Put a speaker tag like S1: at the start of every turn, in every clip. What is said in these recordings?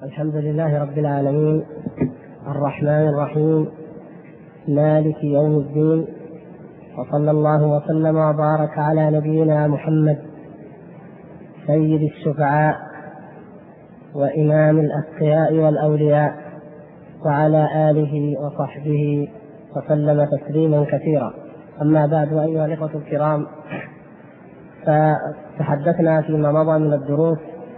S1: الحمد لله رب العالمين الرحمن الرحيم مالك يوم الدين، وصلى الله وسلم وبارك على نبينا محمد سيد الشفعاء وإمام الأتقياء والأولياء، وعلى آله وصحبه وسلم تسليما كثيرا. أما بعد، أيها الإخوة الكرام، فتحدثنا فيما مضى من الدروس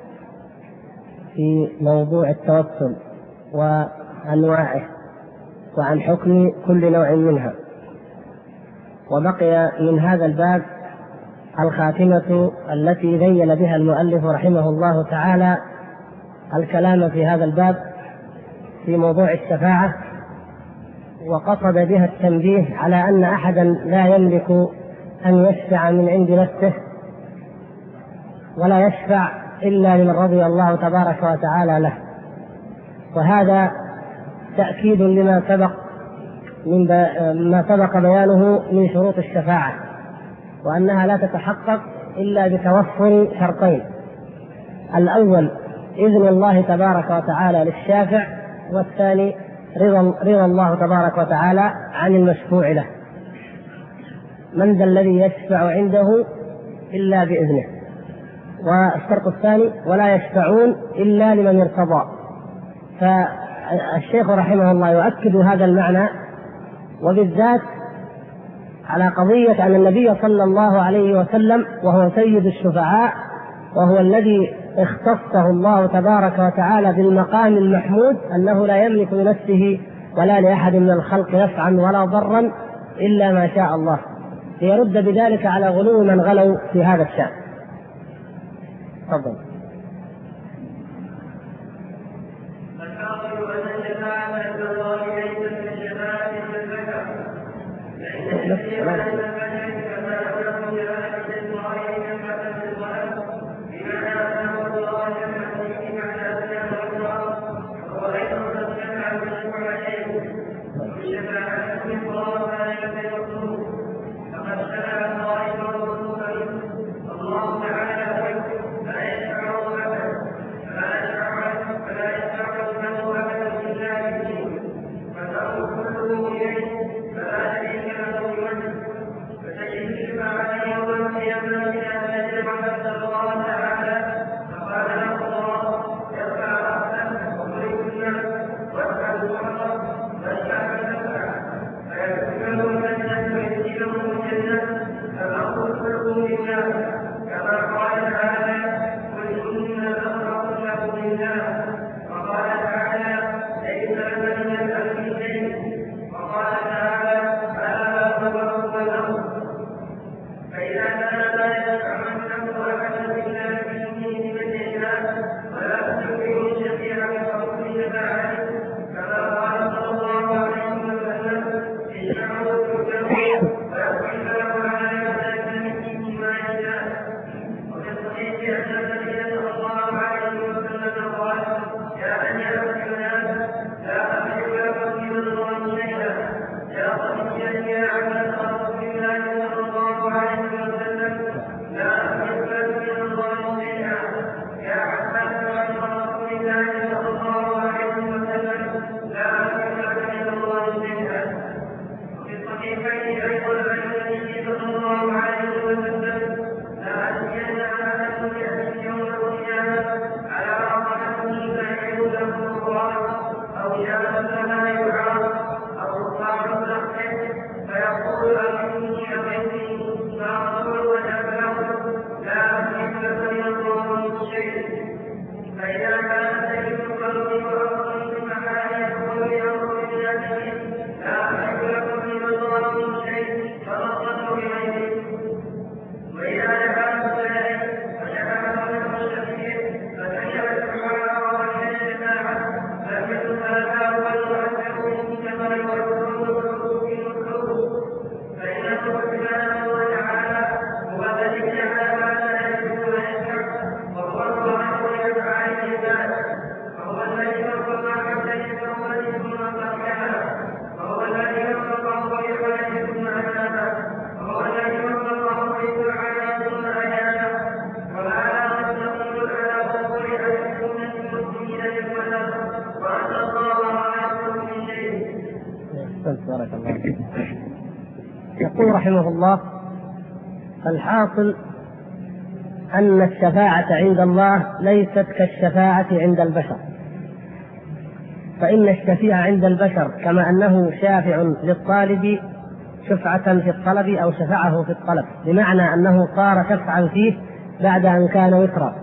S1: في موضوع التوسل وأنواعه وعن حكم كل نوع منها، وبقي من هذا الباب الخاتمة التي بين بها المؤلف رحمه الله تعالى الكلام في هذا الباب في موضوع الشفاعة، وقصد بها التنبيه على أن أحدا لا يملك أن يشفع من عند نفسه، ولا يشفع إلا لمن رضي الله تبارك وتعالى له. وهذا تأكيد لما سبق ما سبق بيانه من شروط الشفاعة، وأنها لا تتحقق إلا بتوفر شرطين: الأول إذن الله تبارك وتعالى للشافع، والثاني رضا الله تبارك وتعالى عن المشفوع له. من ذا الذي يشفع عنده إلا بإذنه؟ والشرط الثاني: ولا يشفعون إلا لمن ارتضى. فالشيخ رحمه الله يؤكد هذا المعنى، وبالذات على قضية أن النبي صلى الله عليه وسلم وهو سيد الشفعاء، وهو الذي اختصه الله تبارك وتعالى بالمقام المحمود أنه لا يملك لنفسه ولا لأحد من الخلق نفعا ولا ضرا إلا ما شاء الله، ليرد بذلك على غلو من غلوا في هذا الشأن. تفضل.
S2: فإن
S1: بارك الله فيك. يقول رحمه الله: الحاصل أن الشفاعة عند الله ليست كالشفاعة عند البشر، فإن الشفيع عند البشر كما أنه شافع للطالب شفعة في الطلب أو شفعه في الطلب، بمعنى أنه صار شفعا فيه بعد أن كان وترا.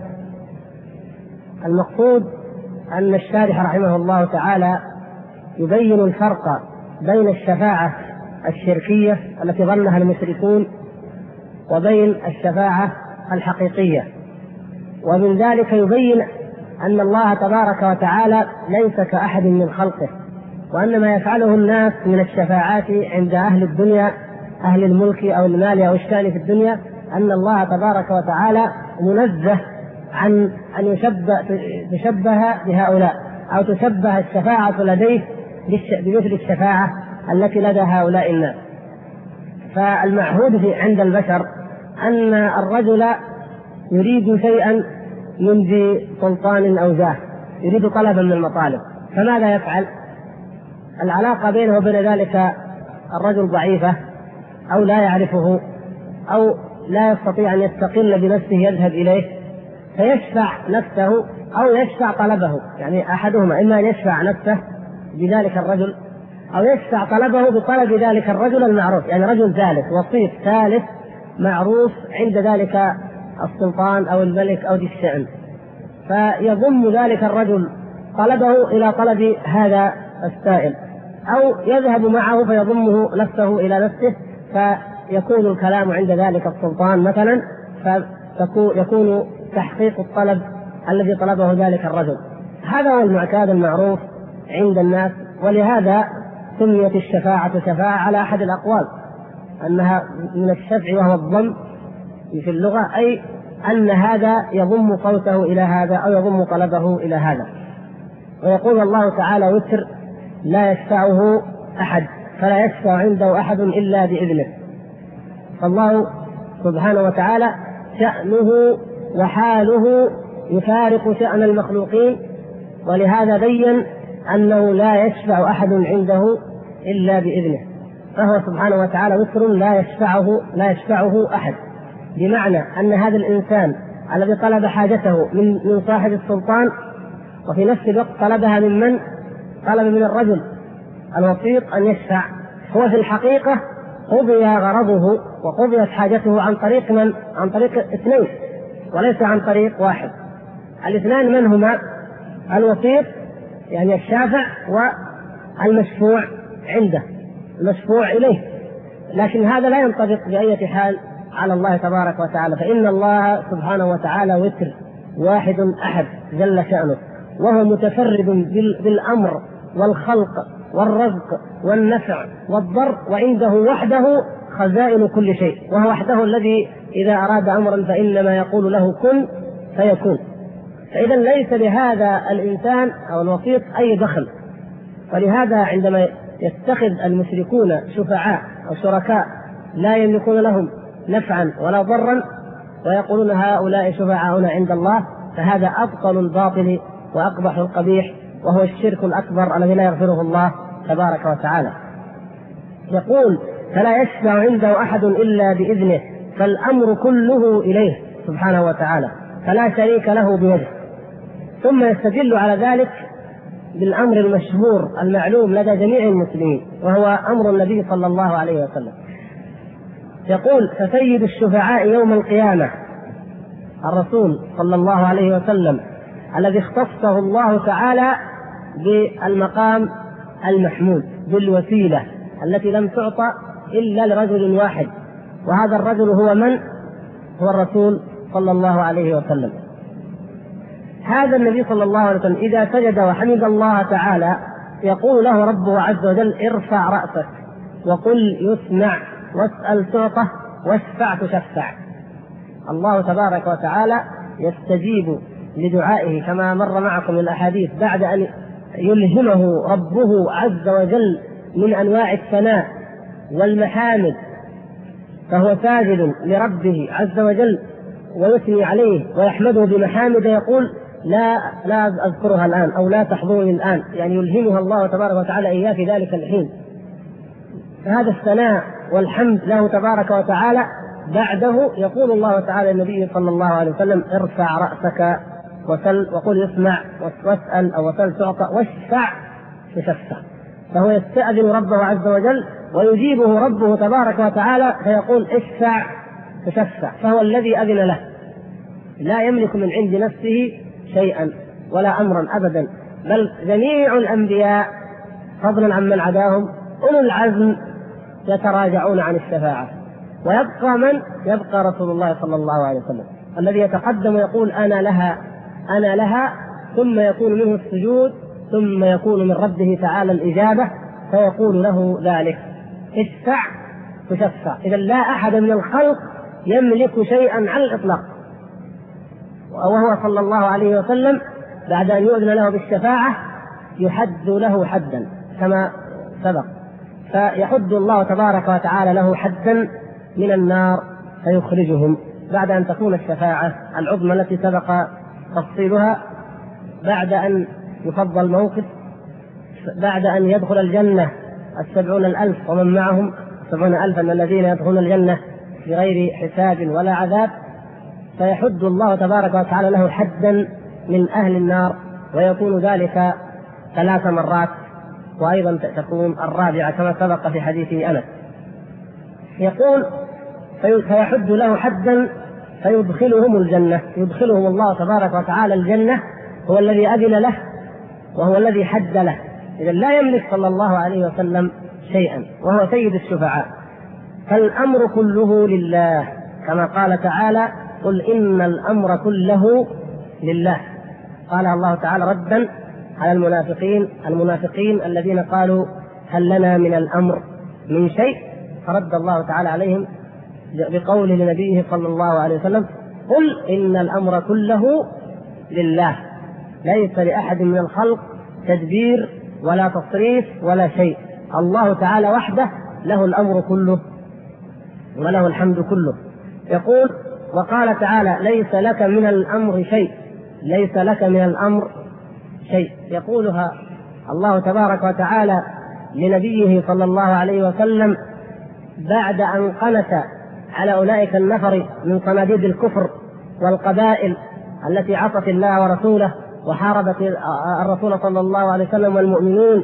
S1: المقصود أن الشارح رحمه الله تعالى يبين الفرق بين الشفاعة الشركية التي ظنها المشركون وبين الشفاعة الحقيقية، ومن ذلك يبين أن الله تبارك وتعالى ليس كأحد من خلقه، وأن ما يفعله الناس من الشفاعات عند أهل الدنيا أهل الملك أو المال أو الشأن في الدنيا، أن الله تبارك وتعالى منزه عن أن يشبه بهؤلاء أو تشبه الشفاعة لديه بمثل الشفاعة التي لدى هؤلاء الناس. فالمعهود عند البشر أن الرجل يريد شيئا من ذي سلطان أو جاه، يريد طلبا من المطالب، فماذا يفعل؟ العلاقة بينه وبين ذلك الرجل ضعيفة أو لا يعرفه أو لا يستطيع أن يستقل بنفسه يذهب إليه فيشفع نفسه أو يشفع طلبه، يعني أحدهما إما أن يشفع نفسه بذلك الرجل أو يشفع طلبه بطلب ذلك الرجل المعروف، يعني رجل ثالث وسيط ثالث معروف عند ذلك السلطان أو الملك أو ذي الشأن، فيضم ذلك الرجل طلبه إلى طلب هذا السائل، أو يذهب معه فيضمه نفسه إلى نفسه، فيكون الكلام عند ذلك السلطان مثلا، فيكون تحقيق الطلب الذي طلبه ذلك الرجل. هذا هو المعتاد المعروف عند الناس، ولهذا سميت الشفاعة شفاعة على أحد الأقوال، أنها من الشفع وهو الضم في اللغة، أي أن هذا يضم صوته إلى هذا أو يضم طلبه إلى هذا. ويقول الله تعالى: وتر لا يشفعه أحد فلا يشفع عنده أحد إلا بإذنه. فالله سبحانه وتعالى شأنه وحاله يفارق شأن المخلوقين، ولهذا بين أنه لا يشفع أحد عنده إلا بإذنه، فهو سبحانه وتعالى وتر لا يشفعه أحد، بمعنى أن هذا الإنسان الذي طلب حاجته من صاحب السلطان وفي نفس الوقت طلبها من طلب من الرجل الوسيط أن يشفع، هو في الحقيقة قضي غرضه وقضيت حاجته عن طريق من؟ عن طريق اثنين وليس عن طريق واحد. الاثنان من هما؟ الوسيط يعني الشافع والمشفوع عنده المشفوع إليه، لكن هذا لا ينطبق بأي حال على الله تبارك وتعالى، فإن الله سبحانه وتعالى وتر واحد أحد جل شأنه، وهو متفرد بالأمر والخلق والرزق والنفع والضر، وعنده وحده خزائن كل شيء، وهو وحده الذي إذا أراد أمرا فإنما يقول له كن فيكون. فإذا ليس لهذا الإنسان أو الوسيط أي دخل، ولهذا عندما يتخذ المشركون شفعاء أو شركاء لا يملكون لهم نفعا ولا ضرا ويقولون هؤلاء شفعاؤنا عند الله، فهذا أبطل الباطل وأقبح القبيح، وهو الشرك الأكبر الذي لا يغفره الله تبارك وتعالى. يقول: فلا يشفع عنده أحد إلا بإذنه، فالأمر كله إليه سبحانه وتعالى، فلا شريك له بيده. ثم يستدل على ذلك بالأمر المشهور المعلوم لدى جميع المسلمين، وهو أمر النبي صلى الله عليه وسلم. يقول: فسيد الشفعاء يوم القيامة الرسول صلى الله عليه وسلم الذي اختصه الله تعالى بالمقام المحمود بالوسيلة التي لم تعطى إلا لرجل واحد، وهذا الرجل هو من؟ هو الرسول صلى الله عليه وسلم. هذا النبي صلى الله عليه وسلم إذا سجد وحمد الله تعالى يقول له ربه عز وجل: ارفع رأسك وقل يسمع واسأل تعطى واشفع تشفع. الله تبارك وتعالى يستجيب لدعائه كما مر معكم الأحاديث، بعد أن يلهمه ربه عز وجل من أنواع الثناء والمحامد، فهو ساجد لربه عز وجل ويثني عليه ويحمده بمحامد، يقول: لا أذكرها الآن أو لا تحضرني الآن، يعني يلهمها الله تبارك وتعالى إياه في ذلك الحين. فهذا الثناء والحمد له تبارك وتعالى. بعده يقول الله تعالى للنبي صلى الله عليه وسلم: ارفع رأسك وسل وقل يسمع، واسأل أو وسل تعطى، واشفع تشفع. فهو يستأذن ربه عز وجل ويجيبه ربه تبارك وتعالى فيقول: اشفع تشفع. فهو الذي أذن له، لا يملك من عند نفسه شيئا ولا أمرا أبدا، بل جميع الأنبياء فضلا عن من عداهم أولو العزم يتراجعون عن الشفاعة، ويبقى من؟ يبقى رسول الله صلى الله عليه وسلم الذي يتقدم ويقول: أنا لها أنا لها، ثم يكون منه السجود، ثم يكون من ربه تعالى الإجابة، فيقول له ذلك: اشفع تشفع. إذا لا أحد من الخلق يملك شيئا على الإطلاق، وهو صلى الله عليه وسلم بعد أن يؤذن له بالشفاعة يحد له حدا كما سبق، فيحد الله تبارك وتعالى له حدا من النار فيخرجهم بعد أن تكون الشفاعة العظمى التي سبق تفصيلها، بعد أن يفضل موقف، بعد أن يدخل الجنة 70,000 ومن معهم 70,000 من الذين يدخلون الجنة بغير حساب ولا عذاب، فيحد الله تبارك وتعالى له حدا من أهل النار، ويكون ذلك 3 مرات، وأيضا تكون الرابعة كما سبق في حديث أنس. يقول: فيحد له حدا فيدخلهم الجنة، يدخلهم الله تبارك وتعالى الجنة، هو الذي أذن له وهو الذي حد له. إذا لا يملك صلى الله عليه وسلم شيئا، وهو سيد الشفعاء. فالأمر كله لله، كما قال تعالى: قل إن الأمر كله لله. قال الله تعالى ردا على المنافقين الذين قالوا: هل لنا من الأمر من شيء؟ فرد الله تعالى عليهم بقوله لنبيه صلى الله عليه وسلم: قل إن الأمر كله لله، ليس لأحد من الخلق تدبير ولا تصريف ولا شيء، الله تعالى وحده له الأمر كله وله الحمد كله. يقول: وقال تعالى: ليس لك من الأمر شيء، ليس لك من الأمر شيء، يقولها الله تبارك وتعالى لنبيه صلى الله عليه وسلم بعد أن قنت على أولئك النفر من صناديد الكفر والقبائل التي عصت الله ورسوله وحاربت الرسول صلى الله عليه وسلم والمؤمنين،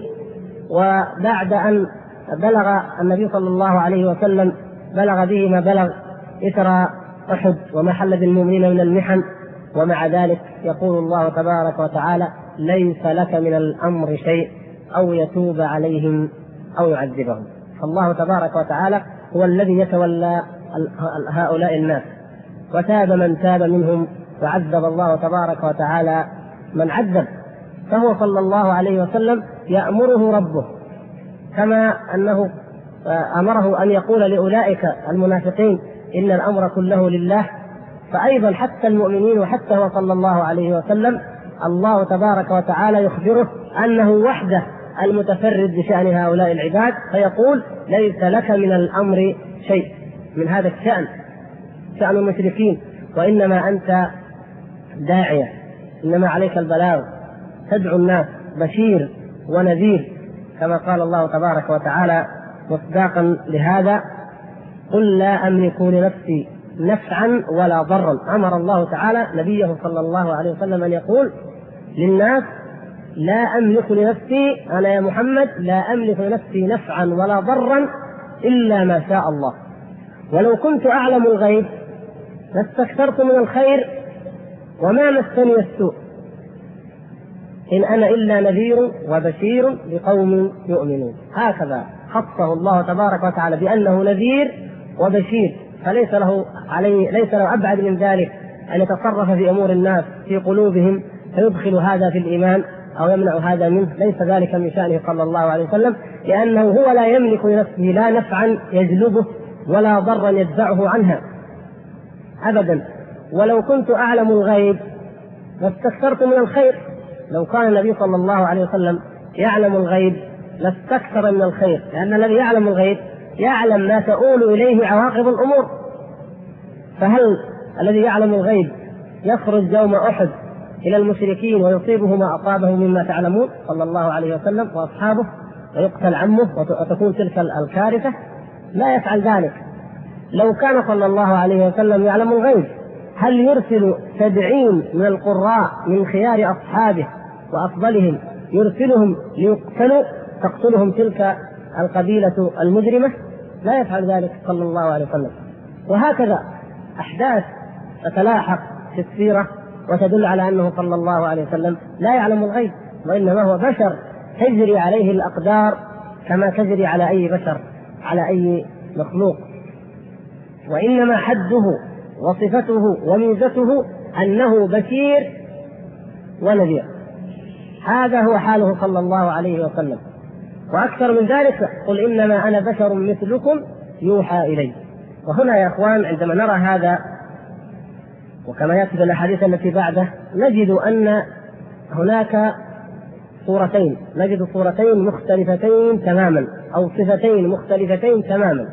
S1: وبعد أن بلغ النبي صلى الله عليه وسلم بلغ به ما بلغ إثر أحد وما حل بالمؤمنين من المحن، ومع ذلك يقول الله تبارك وتعالى: ليس لك من الأمر شيء، أو يتوب عليهم أو يعذبهم. فالله تبارك وتعالى هو الذي يتولى هؤلاء الناس، وتاب من تاب منهم، وعذب الله تبارك وتعالى من عذب. فهو صلى الله عليه وسلم يأمره ربه كما أنه أمره أن يقول لأولئك المنافقين: إن الأمر كله لله، فأيضا حتى المؤمنين وحتى هو صلى الله عليه وسلم الله تبارك وتعالى يخبره أنه وحده المتفرد بشأن هؤلاء العباد، فيقول: ليس لك من الأمر شيء من هذا الشأن، شأن المشركين، وإنما أنت داعية، إنما عليك البلاغ، تدعو الناس بشير ونذير، كما قال الله تبارك وتعالى مصداقا لهذا: قل لا أملك لنفسي نفعا ولا ضرا. أمر الله تعالى نبيه صلى الله عليه وسلم أن يقول للناس: لا أملك لنفسي، أنا يا محمد لا أملك لنفسي نفعا ولا ضرا إلا ما شاء الله، ولو كنت أعلم الغيب لاستكثرت من الخير وما مسني السوء، إن أنا إلا نذير وبشير لقوم يؤمنون. هكذا خصه الله تبارك وتعالى بأنه نذير وبشير، فليس له أبعد من ذلك أن يتصرف في أمور الناس في قلوبهم فيدخل هذا في الإيمان أو يمنع هذا منه. ليس ذلك من شأنه صلى الله عليه وسلم، لأنه هو لا يملك لنفسه لا نفعا يجلبه ولا ضرا يدفعه عنها أبدا. ولو كنت أعلم الغيب لاستكثرت من الخير، لو كان النبي صلى الله عليه وسلم يعلم الغيب لاستكثر من الخير، لأن الذي يعلم الغيب يعلم ما تؤول إليه عواقب الأمور. فهل الذي يعلم الغيب يخرج يوم أحد إلى المشركين ويصيبه ما أصابه مما تعلمون صلى الله عليه وسلم وأصحابه؟ ويقتل عمه وتكون تلك الكارثة، لا يفعل ذلك. لو كان صلى الله عليه وسلم يعلم الغيب هل يرسل 70 من القراء من خيار أصحابه وأفضلهم يرسلهم ليقتلوا تقتلهم تلك القبيلة المجرمة؟ لا يفعل ذلك صلى الله عليه وسلم. وهكذا أحداث تتلاحق في السيرة وتدل على أنه صلى الله عليه وسلم لا يعلم الغيب، وإنما هو بشر تجري عليه الأقدار كما تجري على أي بشر، على أي مخلوق. وإنما حده وصفته وميزته أنه بشير ونذير، هذا هو حاله صلى الله عليه وسلم. وأكثر من ذلك قل إنما أنا بشر مثلكم يوحى إلي. وهنا يا أخوان عندما نرى هذا وكما يأتي في الأحاديث التي بعده نجد أن هناك صورتين، نجد صورتين مختلفتين تماما أو صفتين مختلفتين تماما.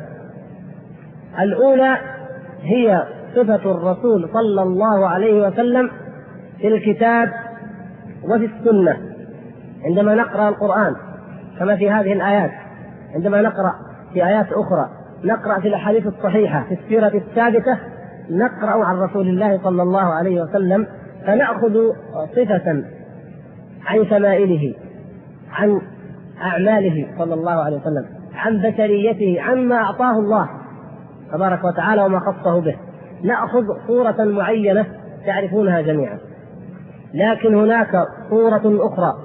S1: الأولى هي صفة الرسول صلى الله عليه وسلم في الكتاب وفي السنة عندما نقرأ القرآن كما في هذه الآيات، عندما نقرأ في آيات أخرى، نقرأ في الأحاديث الصحيحة في السيرة الثابتة، نقرأ عن رسول الله صلى الله عليه وسلم فنأخذ صفة عن شمائله، عن أعماله صلى الله عليه وسلم، عن بشريته، عما أعطاه الله تبارك وتعالى وما خصه به، نأخذ صورة معينة تعرفونها جميعا. لكن هناك صورة أخرى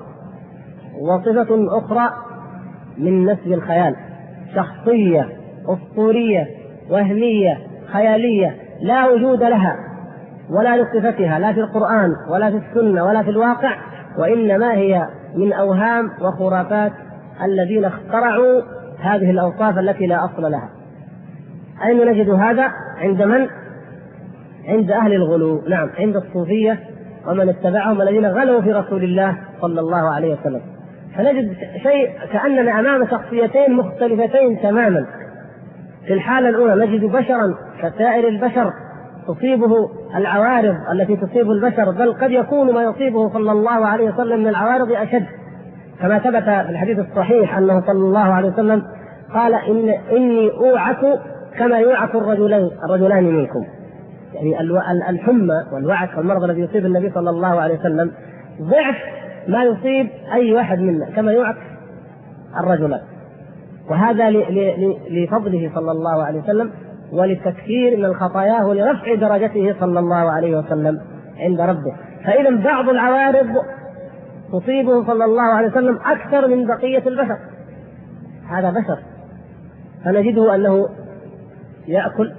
S1: وصفة أخرى من نسج الخيال، شخصية أسطورية وهمية خيالية لا وجود لها ولا لصفتها لا في القرآن ولا في السنة ولا في الواقع، وإنما هي من أوهام وخرافات الذين اخترعوا هذه الأوصاف التي لا أصل لها. أين نجد هذا؟ عند من؟ عند أهل الغلو، نعم، عند الصوفية ومن اتبعهم الذين غلوا في رسول الله صلى الله عليه وسلم. فنجد شيء كأننا أمام شخصيتين مختلفتين تماما. في الحالة الأولى نجد بشرا كسائر البشر تصيبه العوارض التي تصيب البشر، بل قد يكون ما يصيبه صلى الله عليه وسلم من العوارض أشد، كما ثبت في الحديث الصحيح أنه صلى الله عليه وسلم قال إني أوعك كما يوعك الرجلان منكم. يعني الحمى والوعك والمرض الذي يصيب النبي صلى الله عليه وسلم ضعف ما يصيب أي واحد منا كما يوعك الرجلان، وهذا لفضله صلى الله عليه وسلم ولتكثير من خطاياه ولرفع درجته صلى الله عليه وسلم عند ربه. فإذا بعض العوارض تصيبه صلى الله عليه وسلم أكثر من بقية البشر، هذا بشر. فنجده أنه يأكل،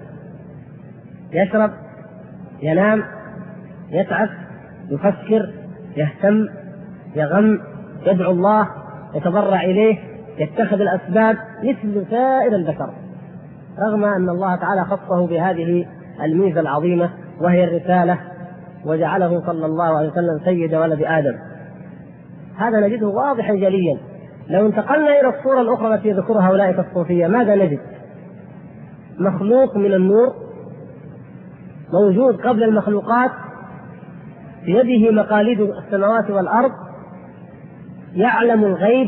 S1: يشرب، ينام، يتعب، يفكر، يهتم، يغم، يدعو الله، يتضرع إليه، يتخذ الأسباب مثل سائر البشر، رغم أن الله تعالى خصه بهذه الميزة العظيمة وهي الرسالة، وجعله صلى الله عليه وسلم سيد ولد آدم. هذا نجده واضحا جليا. لو انتقلنا إلى الصورة الأخرى التي يذكرها أولئك الصوفية ماذا نجد؟ مخلوق من النور موجود قبل المخلوقات، بيده مقاليد السماوات والأرض، يعلم الغيب،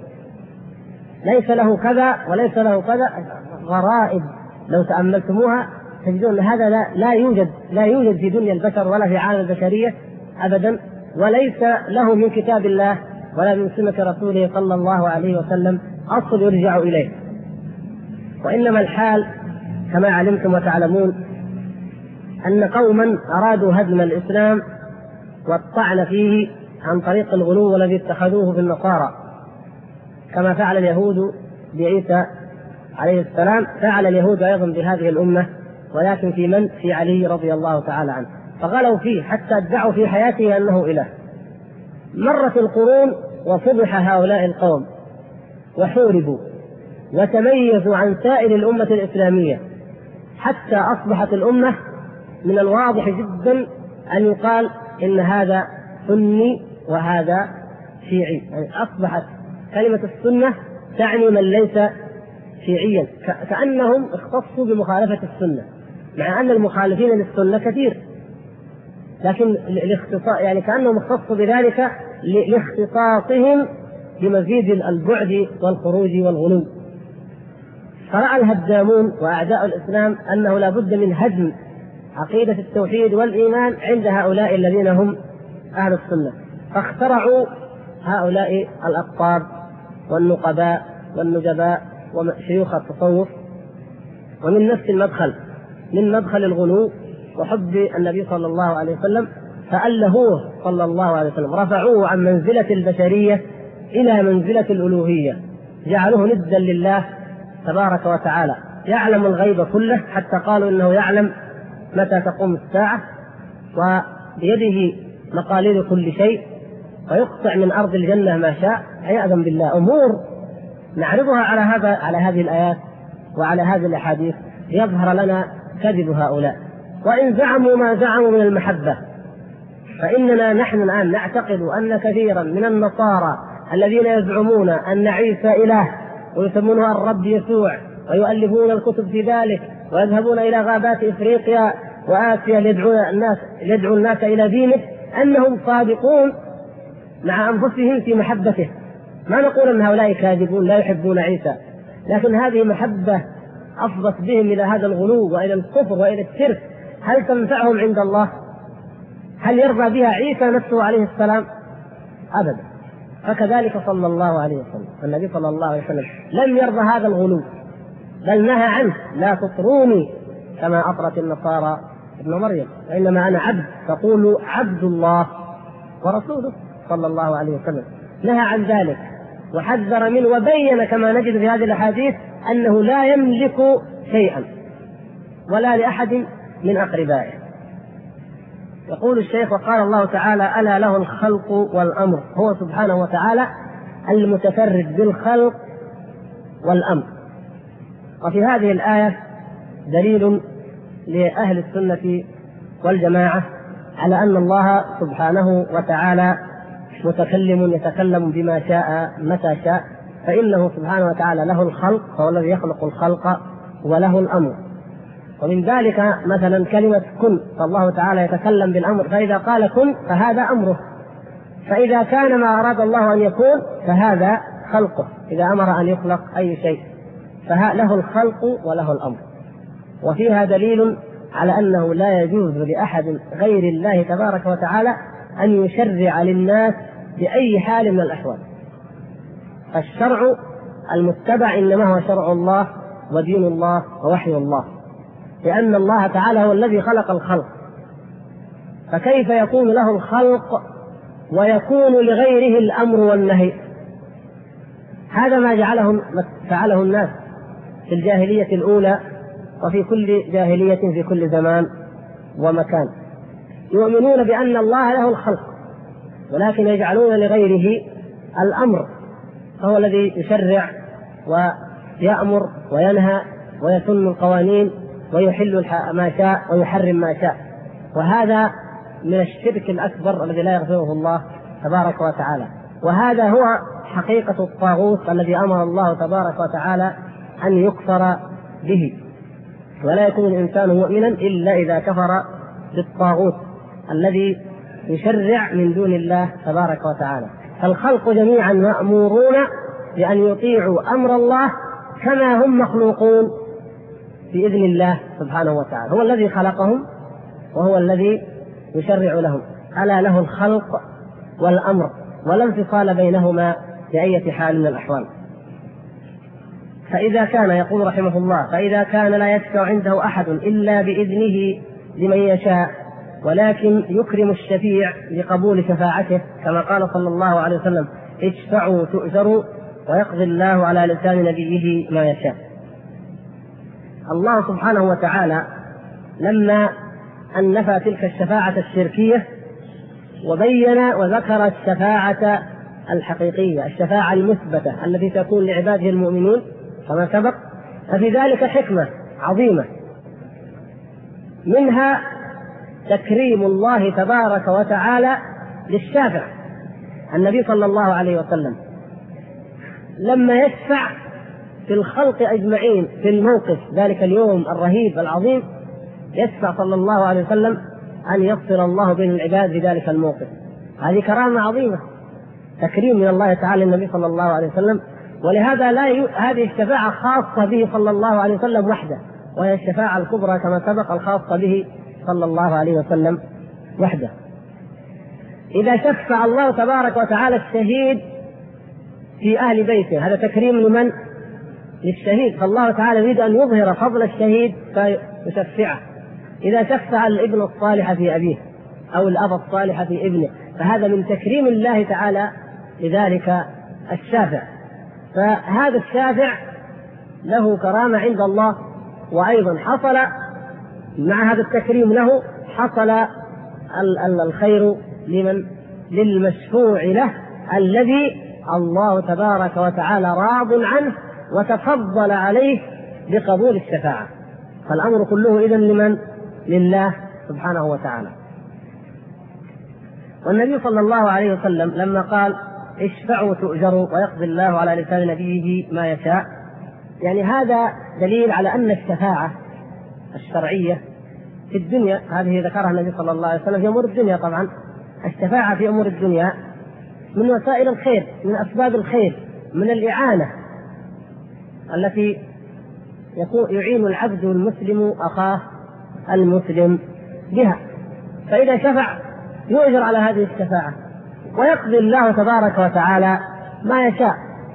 S1: ليس له كذا وليس له كذا، غرائب لو تأملتموها تجدون أن هذا لا يوجد في دنيا البشر ولا في عالم البشرية أبدا، وليس له من كتاب الله ولا من سنة رسوله صلى الله عليه وسلم أصل يرجع إليه. وإنما الحال كما علمتم وتعلمون أن قوما أرادوا هدم الإسلام والطعن فيه عن طريق الغلو الذي اتخذوه في النصارى، كما فعل اليهود بعيسى عليه السلام، فعل اليهود أيضا بهذه الأمة، ولكن في من؟ في علي رضي الله تعالى عنه، فغلوا فيه حتى ادعوا في حياته أنه إله. مرت القرون وفضح هؤلاء القوم وحوربوا وتميزوا عن سائر الأمة الإسلامية، حتى أصبحت الأمة من الواضح جدا أن يقال إن هذا سني وهذا شيعي. يعني أصبحت كلمة السنة تعني من ليس شيعيا، كأنهم اختصوا بمخالفة السنة، مع أن المخالفين للسنة كثير، لكن يعني كأنهم اختصوا بذلك لاختصاصهم بمزيد البعد والخروج والغلو. فرأى الهدامون وأعداء الإسلام أنه لا بد من هدم عقيدة التوحيد والإيمان عند هؤلاء الذين هم أهل السنة، فاخترعوا هؤلاء الأقطاب والنقباء والنجباء وشيوخ التصوف، ومن نفس المدخل، من مدخل الغلو وحب النبي صلى الله عليه وسلم، فألهوه صلى الله عليه وسلم، رفعوه عن منزلة البشرية إلى منزلة الألوهية، جعلوه ندا لله تبارك وتعالى، يعلم الغيب كله، حتى قالوا إنه يعلم متى تقوم الساعة، وبيده مقاليد كل شيء، ويقطع من أرض الجنة ما شاء، عياذا بالله. أمور نعرضها على هذه الآيات وعلى هذه الأحاديث ليظهر لنا كذب هؤلاء. وإن زعموا ما زعموا من المحبة، فإننا نحن الآن نعتقد أن كثيرا من النصارى الذين يزعمون أن عيسى إله ويسمونه الرب يسوع ويؤلفون الكتب في ذلك ويذهبون إلى غابات إفريقيا وآسيا ليدعوا الناس إلى دينه، أنهم صادقون مع أنفسهم في محبته. ما نقول أن هؤلاء كاذبون لا يحبون عيسى، لكن هذه محبة أفضت بهم إلى هذا الغلو وإلى الكفر وإلى الشرك، هل تنفعهم عند الله؟ هل يرضى بها عيسى نفسه عليه السلام؟ أبدا. فكذلك صلى الله عليه وسلم، النبي صلى الله عليه وسلم لم يرضى هذا الغلو، بل نهى عنه: لا تطروني كما أطرت النصارى ابن مريم، وإنما أنا عبد، فقولوا عبد الله ورسوله صلى الله عليه وسلم. نهى عن ذلك وحذر منه، وبين كما نجد في هذه الأحاديث أنه لا يملك شيئا ولا لأحد من أقربائه. يقول الشيخ: وقال الله تعالى: ألا له الخلق والأمر. هو سبحانه وتعالى المتفرد بالخلق والأمر. وفي هذه الآية دليل لأهل السنة والجماعة على أن الله سبحانه وتعالى متكلم يتكلم بما شاء متى شاء، فإنه سبحانه وتعالى له الخلق، فهو الذي يخلق الخلق، وله الأمر. ومن ذلك مثلا كلمة كن، فالله تعالى يتكلم بالأمر، فإذا قال كن فهذا أمره، فإذا كان ما أراد الله أن يكون فهذا خلقه، إذا أمر أن يخلق أي شيء فله الخلق وله الأمر. وفيها دليل على أنه لا يجوز لأحد غير الله تبارك وتعالى أن يشرع للناس بأي حال من الأحوال. الشرع المتبع إنما هو شرع الله ودين الله ووحي الله، لأن الله تعالى هو الذي خلق الخلق، فكيف يكون له الخلق ويكون لغيره الأمر والنهي؟ هذا ما فعله الناس في الجاهلية الأولى وفي كل جاهلية في كل زمان ومكان، يؤمنون بأن الله له الخلق ولكن يجعلون لغيره الأمر، فهو الذي يشرع ويأمر وينهى ويسن القوانين ويحل ما شاء ويحرم ما شاء. وهذا من الشرك الأكبر الذي لا يغفره الله تبارك وتعالى. وهذا هو حقيقة الطاغوت الذي أمر الله تبارك وتعالى أن يكفر به، ولا يكون الإنسان مؤمنا إلا إذا كفر بالطاغوت الذي يشرع من دون الله تبارك وتعالى. فالخلق جميعا مأمورون بأن يطيعوا أمر الله كما هم مخلوقون بإذن الله سبحانه وتعالى، هو الذي خلقهم وهو الذي يشرع لهم. ألا له الخلق والأمر، ولا انفصال بينهما بأية حال من الأحوال. فإذا كان، يقول رحمه الله: فإذا كان لا يشفع عنده أحد إلا بإذنه لمن يشاء، ولكن يكرم الشفيع لقبول شفاعته، كما قال صلى الله عليه وسلم: اشفعوا تؤجروا، ويقضي الله على لسان نبيه ما يشاء. الله سبحانه وتعالى لما أن نفى تلك الشفاعة الشركية وبين وذكر الشفاعة الحقيقية، الشفاعة المثبتة التي تكون لعباده المؤمنين كما سبق، ففي ذلك حكمة عظيمة، منها تكريم الله تبارك وتعالى للشافع النبي صلى الله عليه وسلم لما يشفع في الخلق أجمعين في الموقف ذلك اليوم الرهيب العظيم، يشفع صلى الله عليه وسلم أن يفصل الله بين العباد في ذلك الموقف. هذه كرامة عظيمة تكريم من الله تعالى للنبي صلى الله عليه وسلم. ولهذا هذه الشفاعة خاصة به صلى الله عليه وسلم وحده، وهي الشفاعة الكبرى كما سبق الخاصة به صلى الله عليه وسلم وحده. إذا شفع الله تبارك وتعالى الشهيد في أهل بيته، هذا تكريم لمن؟ للشهيد، فالله تعالى يريد أن يظهر فضل الشهيد فيشفعه. إذا شفع الابن الصالح في أبيه أو الأب الصالح في ابنه، فهذا من تكريم الله تعالى لذلك الشافع. فهذا الشافع له كرامة عند الله، وأيضا حصل مع هذا التكريم له حصل الخير للمشفوع له الذي الله تبارك وتعالى راض عنه وتفضل عليه بقبول الشفاعة. فالأمر كله إذن لمن؟ لله سبحانه وتعالى. والنبي صلى الله عليه وسلم لما قال اشفعوا تؤجروا ويقضي الله على لسان نبيه ما يشاء، يعني هذا دليل على أن الشفاعة الشرعية في الدنيا، هذه ذكرها النبي صلى الله عليه وسلم في أمور الدنيا. طبعا الشفاعة في أمور الدنيا من وسائل الخير، من أسباب الخير، من الإعانة التي يعين العبد المسلم أخاه المسلم بها. فإذا شفع يؤجر على هذه الشفاعة، ويقضي الله تبارك وتعالى ما يشاء،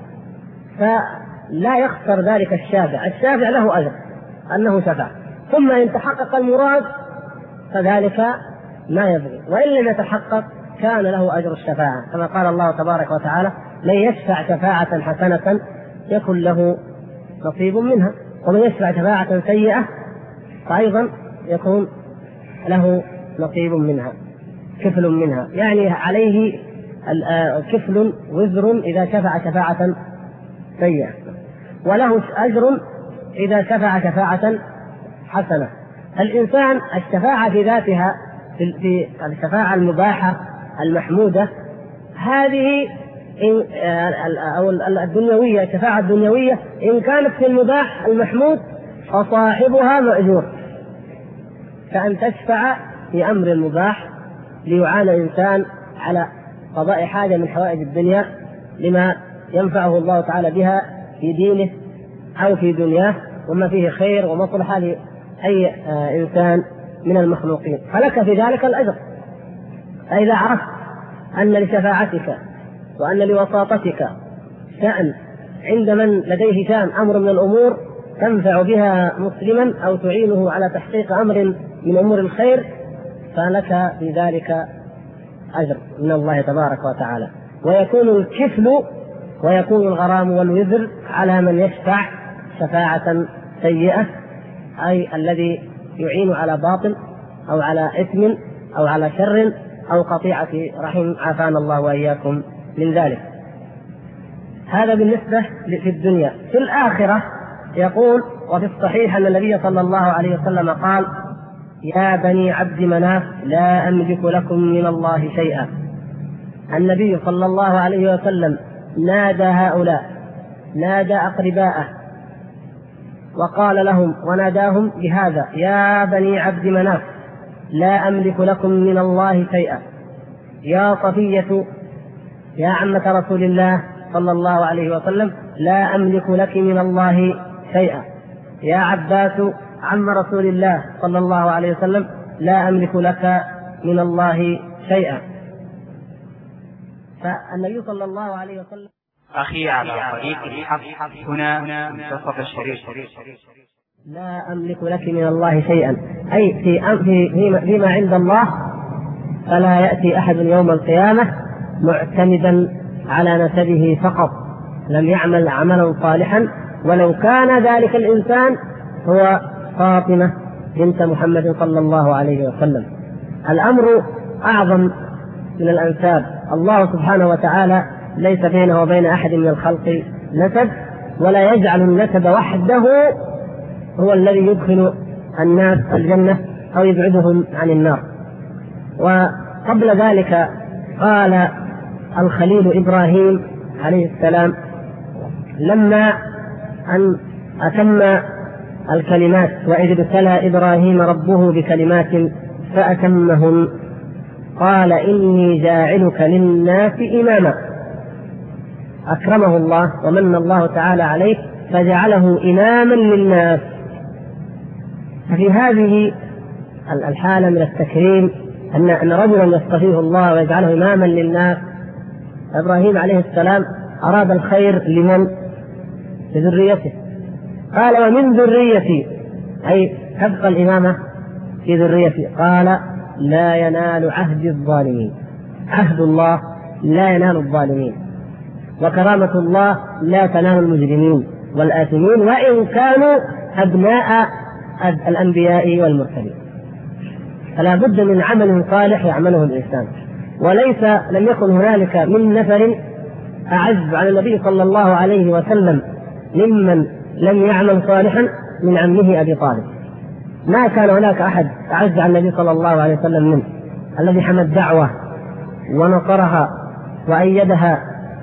S1: فلا يخسر ذلك الشافع. الشافع له أجر أنه شفع، ثم إن تحقق المراد فذلك ما يبغي، وإن لم يتحقق كان له أجر الشفاعة، كما قال الله تبارك وتعالى من يشفع شفاعة حسنة يكن له نصيب منها، ومن يشفع شفاعة سيئة فأيضا يكون له نصيب منها، كفل منها، يعني عليه كفل وزر إذا شفع شفاعة سيئة، وله أجر إذا شفع شفاعة حسنة. الإنسان الشفاعة في ذاتها في الشفاعة المباحة المحمودة هذه أو الدنيوية، الشفاعة الدنيوية إن كانت في المباح المحمود فصاحبها مأجور، كأن تشفع في أمر المباح ليعان إنسان على قضاء حاجة من حوائج الدنيا لما ينفعه الله تعالى بها في دينه أو في دنياه، وما فيه خير ومصلحة لأي إنسان من المخلوقين، فلك في ذلك الأجر. فإذا عرفت أن لشفاعتك وأن لوساطتك شأن عند من لديه شأن أمر من الأمور تنفع بها مسلما أو تعينه على تحقيق أمر من أمور الخير، فلك في ذلك أجر من الله تبارك وتعالى، ويكون الكفل ويكون الغرام والوزر على من يشفع شفاعة سيئة، أي الذي يعين على باطل أو على إثم أو على شر أو قطيعة رحم، عافانا الله وإياكم من ذلك. هذا بالنسبة في الدنيا. في الآخرة يقول وفي الصحيح أن النبي صلى الله عليه وسلم قال يا بني عبد مناف لا أملك لكم من الله شيئا. النبي صلى الله عليه وسلم نادى هؤلاء، نادى أقرباءه وقال لهم وناداهم بهذا يا بني عبد مناف لا أملك لكم من الله شيئا، يا صفية يا عمة رسول الله صلى الله عليه وسلم لا أملك لك من الله شيئا، يا عباس عم رسول الله صلى الله عليه وسلم لا أملك لك من الله شيئا. فالنبي صلى الله عليه وسلم
S2: أخي على طريق الحق هنا منتصف الشريط.
S1: لا أملك لك من الله شيئا، أي فيما عند الله فلا يأتي أحد يوم القيامة معتمدا على نسبه فقط، لم يعمل عملا صالحا ولو كان ذلك الإنسان هو فاطمة بنت محمد صلى الله عليه وسلم. الأمر أعظم من الأنساب. الله سبحانه وتعالى ليس بينه وبين أحد من الخلق نسب، ولا يجعل النسب وحده هو الذي يدخل الناس الجنة أو يبعدهم عن النار. وقبل ذلك قال الخليل إبراهيم عليه السلام لما أن أتم الكلمات وإذ ابتلى إبراهيم ربه بكلمات فأتمهن قال إني جاعلك للناس إماما. أكرمه الله ومن الله تعالى عليه فجعله إماما للناس. ففي هذه الحالة من التكريم أن رجلا يصطفيه الله ويجعله إماما للناس، إبراهيم عليه السلام أراد الخير لمن؟ لذريته، قال ومن ذريتي، أي تبقى الإمامة في ذريتي. قال لا ينال عهد الظالمين، عهد الله لا ينال الظالمين، وكرامة الله لا تنال المجرمين والآثمين وإن كانوا أبناء الأنبياء والمرسلين. فلا بد من عمل صالح يعمله الإنسان، لم يكن هنالك من نفر أعز على النبي صلى الله عليه وسلم ممن لم يعمل صالحا من عمه أبي طالب. ما كان هناك أحد أعز على النبي صلى الله عليه وسلم منه، الذي حمى الدعوة ونصرها وأيدها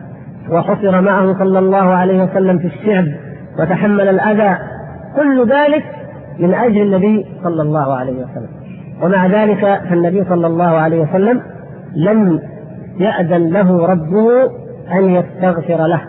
S1: وحصر معه صلى الله عليه وسلم في الشعب وتحمل الأذى، كل ذلك من أجل النبي صلى الله عليه وسلم. ومع ذلك فالنبي صلى الله عليه وسلم لم يأذن له ربه أن يستغفر له،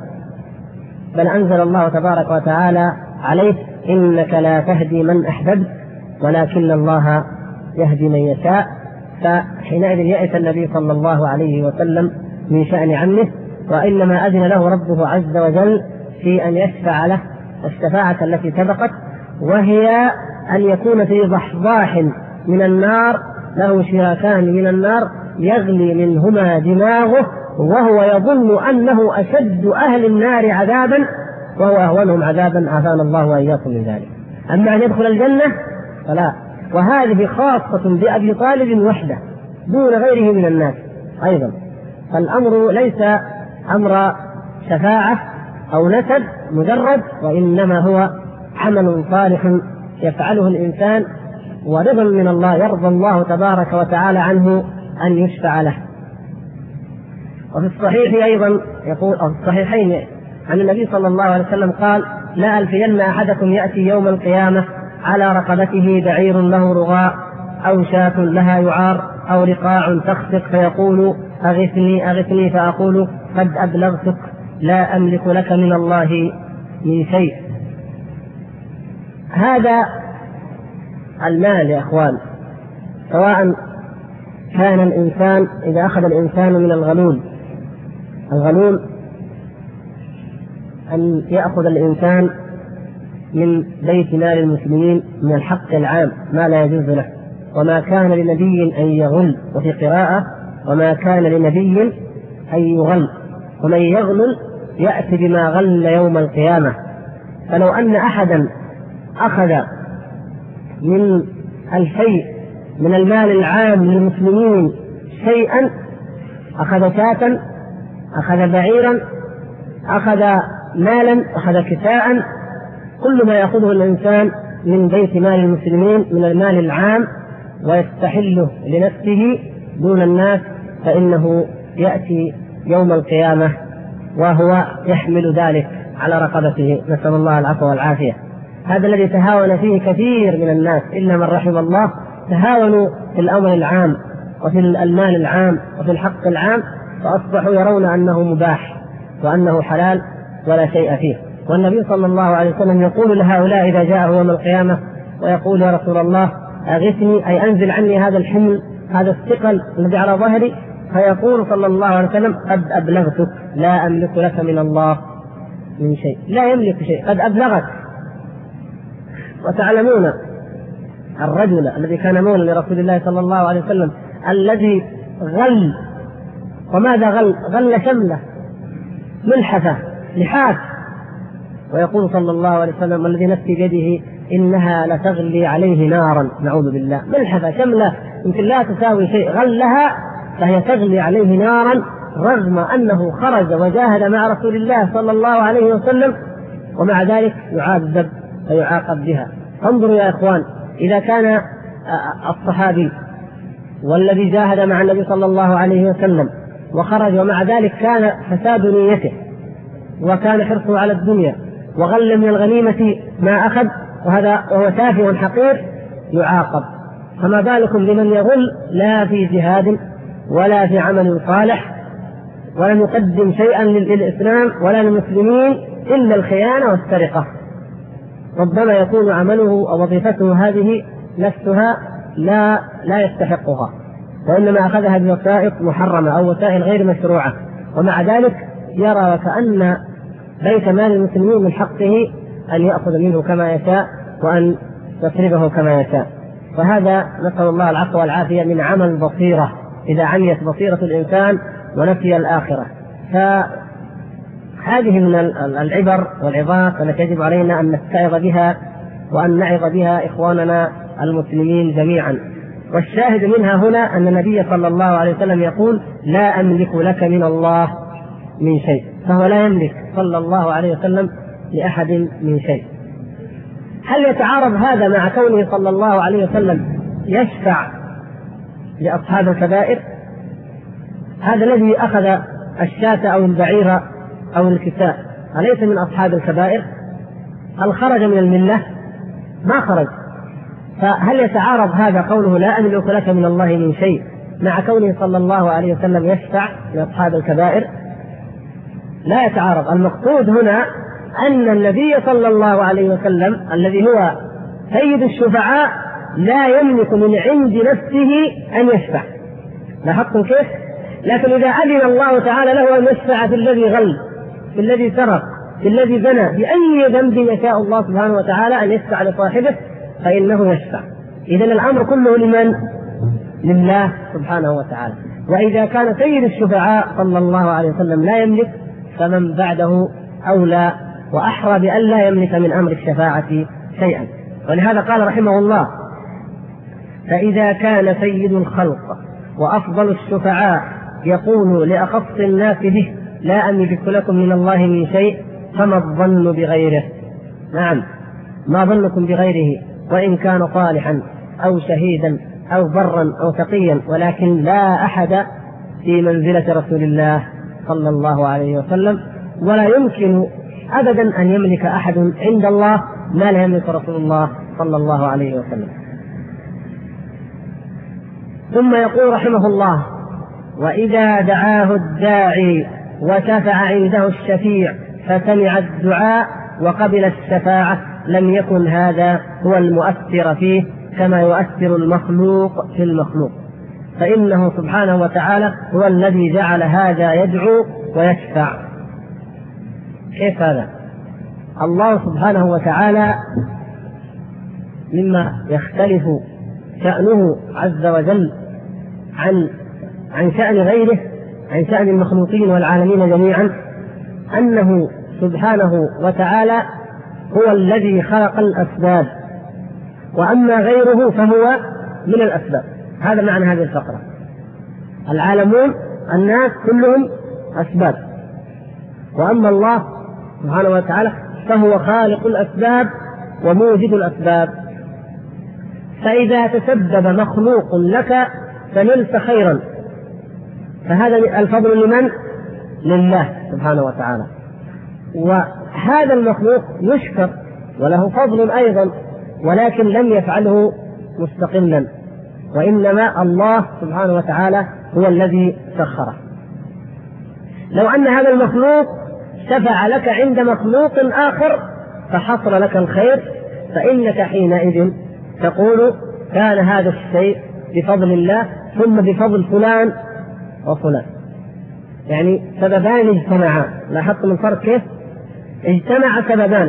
S1: بل أنزل الله تبارك وتعالى عليه إنك لا تهدي من أحببت ولكن الله يهدي من يشاء. فحينئذ يأس النبي صلى الله عليه وسلم من شأن عمه، وإنما أذن له ربه عز وجل في أن يشفع له، والشفاعة التي سبقت وهي أن يكون في ضحضاح من النار له شراكان من النار يغلي منهما دماغه وهو يظن أنه أشد أهل النار عذابا وهو أهونهم عذابا، عافانا الله وإياكم من ذلك. أما أن يدخل الجنة فلا، وهذه خاصة بأبي طالب وحده دون غيره من الناس أيضا. فالأمر ليس أمر شفاعة أو نسب مجرد، وإنما هو عمل صالح يفعله الإنسان ورضا من الله، يرضى الله تبارك وتعالى عنه أن يشفع له. وفي الصحيح أيضا يقول، أو في الصحيحين عن النبي صلى الله عليه وسلم قال لا ألفين أحدكم يأتي يوم القيامة على رقبته بعير له رغاء أو شاة لها يعار أو رقاع تخفق فيقول أغثني أغثني، فأقول قد أبلغتك لا أملك لك من الله من شيء. هذا المال يا أخوان، سواء كان الإنسان إذا أخذ الإنسان من الغلول أن يأخذ الإنسان من بيت مال المسلمين من الحق العام ما لا يجوز له، وما كان لنبي أن يغل، وفي قراءة وما كان لنبي أن يغل، ومن يغلل يأتي بما غل يوم القيامة. فلو أن أحدا أخذ من الشيء من المال العام للمسلمين شيئا، أخذ شاة، أخذ بعيرا، أخذ مالا، أخذ كساء، كل ما يأخذه الإنسان من بيت مال المسلمين من المال العام ويستحله لنفسه دون الناس، فإنه يأتي يوم القيامة وهو يحمل ذلك على رقبته، نسأل الله العفو والعافية. هذا الذي تهاون فيه كثير من الناس إلا من رحم الله، تهاونوا في الأمر العام وفي المال العام وفي الحق العام، فأصبحوا يرون أنه مباح وأنه حلال ولا شيء فيه. والنبي صلى الله عليه وسلم يقول لهؤلاء إذا جاءه يوم القيامة ويقول يا رسول الله أغثني، أي أنزل عني هذا الحمل، هذا الثقل الذي على ظهري، فيقول صلى الله عليه وسلم قد أبلغتك لا أملك لك من الله من شيء. لا يملك شيء، قد أبلغت. وتعلمون الرجل الذي كان مولى لرسول الله صلى الله عليه وسلم الذي غل، وماذا غل؟ غل شملة ملحفة لحاف، ويقول صلى الله عليه وسلم الذي نفسي بيده إنها لتغلي عليه نارا، نعوذ بالله، ملحفة شملة يمكن لا تساوي شيء، غلها فهي تغلي عليه نارا، رغم أنه خرج وجاهد مع رسول الله صلى الله عليه وسلم، ومع ذلك يعذب ويعاقب بها. انظروا يا إخوان، إذا كان الصحابي والذي جاهد مع النبي صلى الله عليه وسلم وخرج ومع ذلك كان فساد نيته وكان حرصه على الدنيا وغل من الغنيمة ما أخذ، وهو تافه حقير، يعاقب، فما بالكم بمن يغل لا في جهاد ولا في عمل صالح ولم يقدم شيئا للإسلام ولا للمسلمين إلا الخيانة والسرقة. ربما يكون عمله أو وظيفته هذه نفسها لا يستحقها، وإنما أخذها بوسائط محرمة أو وسائل غير مشروعة، ومع ذلك يرى وكأن بيت مال المسلمين من حقه أن يأخذ منه كما يشاء وأن يصرفه كما يشاء. فهذا نسأل الله العفو والعافية من عمل البصيرة إذا عميت بصيرة الإنسان ونسي الآخرة. فهذه من العبر والعظات التي يجب علينا أن نتعظ بها وأن نعظ بها إخواننا المسلمين جميعا. والشاهد منها هنا أن النبي صلى الله عليه وسلم يقول: لا أملك لك من الله من شيء، فهو لا يملك صلى الله عليه وسلم لأحد من شيء. هل يتعارض هذا مع كونه صلى الله عليه وسلم يشفع لأصحاب الكبائر؟ هذا الذي أخذ الشاة أو البعير أو الكساء أليس من أصحاب الكبائر؟ هل خرج من الملة؟ ما خرج. فهل يتعارض هذا قوله لا أملك لك من الله من شيء مع كونه صلى الله عليه وسلم يشفع لأصحاب الكبائر؟ لا يتعارض. المقصود هنا أن النبي صلى الله عليه وسلم الذي هو سيد الشفعاء لا يملك من عند نفسه أن يشفع. لاحظتم كيف؟ لكن إذا أذن الله تعالى له أن يشفع في الذي غل، في الذي سرق، في الذي زنى، بأي ذنب يشاء الله سبحانه وتعالى أن يشفع لصاحبه فإنه يشفع. إذن الأمر كله لمن؟ لله سبحانه وتعالى. وإذا كان سيد الشفعاء صلى الله عليه وسلم لا يملك، فمن بعده أولى وأحرى بأن لا يملك من أمر الشفاعة شيئا. ولهذا قال رحمه الله: فإذا كان سيد الخلق وأفضل الشفعاء يقول لأخص الناس به: لا أملك لكم من الله من شيء، فما الظن بغيره؟ نعم، ما ظنكم بغيره وإن كان صالحا أو شهيدا أو برا أو تقيا، ولكن لا أحد في منزلة رسول الله صلى الله عليه وسلم، ولا يمكن أبدا أن يملك أحد عند الله ما لا يملك رسول الله صلى الله عليه وسلم. ثم يقول رحمه الله: وإذا دعاه الداعي وشفع عنده الشفيع فسمع الدعاء وقبل الشفاعة لم يكن هذا هو المؤثر فيه كما يؤثر المخلوق في المخلوق، فإنه سبحانه وتعالى هو الذي جعل هذا يدعو ويشفع. كيف هذا؟ الله سبحانه وتعالى مما يختلف شأنه عز وجل عن شأن غيره، عن شأن المخلوقين والعالمين جميعا، أنه سبحانه وتعالى هو الذي خلق الأسباب، وأما غيره فهو من الأسباب. هذا معنى هذه الفقرة. العالمون الناس كلهم أسباب، وأما الله سبحانه وتعالى فهو خالق الأسباب وموجد الأسباب. فإذا تسبب مخلوق لك فنلت خيرا، فهذا الفضل لمن؟ لله سبحانه وتعالى. وهذا المخلوق يشكر وله فضل أيضا، ولكن لم يفعله مستقلا، وإنما الله سبحانه وتعالى هو الذي سخره. لو أن هذا المخلوق شفع لك عند مخلوق آخر فحصل لك الخير، فإنك حينئذ تقول كان هذا الشيء بفضل الله ثم بفضل فلان وفلان، يعني سببان اجتمعا. لاحظتم الفرق كيف؟ اجتمع سببان،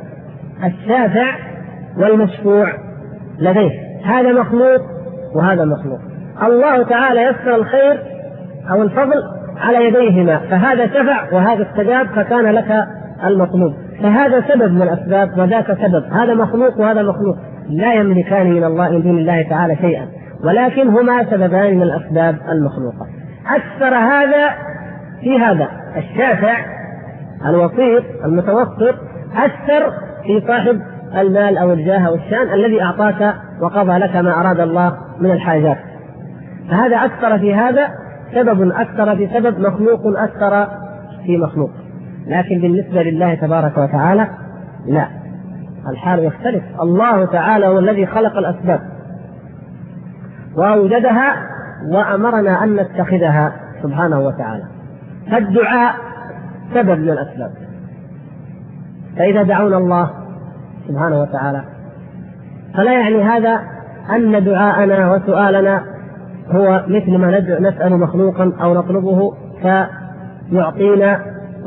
S1: الشافع والمشفوع لديه، هذا مخلوق وهذا مخلوق. الله تعالى يسر الخير أو الفضل على يديهما، فهذا شفع وهذا استجاب فكان لك المطلوب، فهذا سبب من الأسباب وذاك سبب. هذا مخلوق وهذا مخلوق، لا يملكان من الله من دون الله تعالى شيئا، ولكن هما سببان من الأسباب المخلوقة. أكثر هذا في هذا الشافع الوسيط المتوسط، أكثر في صاحب المال أو الجاه أو الشان الذي أعطاك وقضى لك ما أراد الله من الحاجات، فهذا أكثر في هذا سبب أكثر في سبب، مخلوق أكثر في مخلوق. لكن بالنسبة لله تبارك وتعالى لا، الحال يختلف. الله تعالى هو الذي خلق الأسباب وأوجدها وأمرنا أن نتخذها سبحانه وتعالى. فالدعاء سبب من الأسباب. فإذا دعونا الله سبحانه وتعالى فلا يعني هذا أن دعاءنا وسؤالنا هو مثل ما نسأل مخلوقا أو نطلبه فيعطينا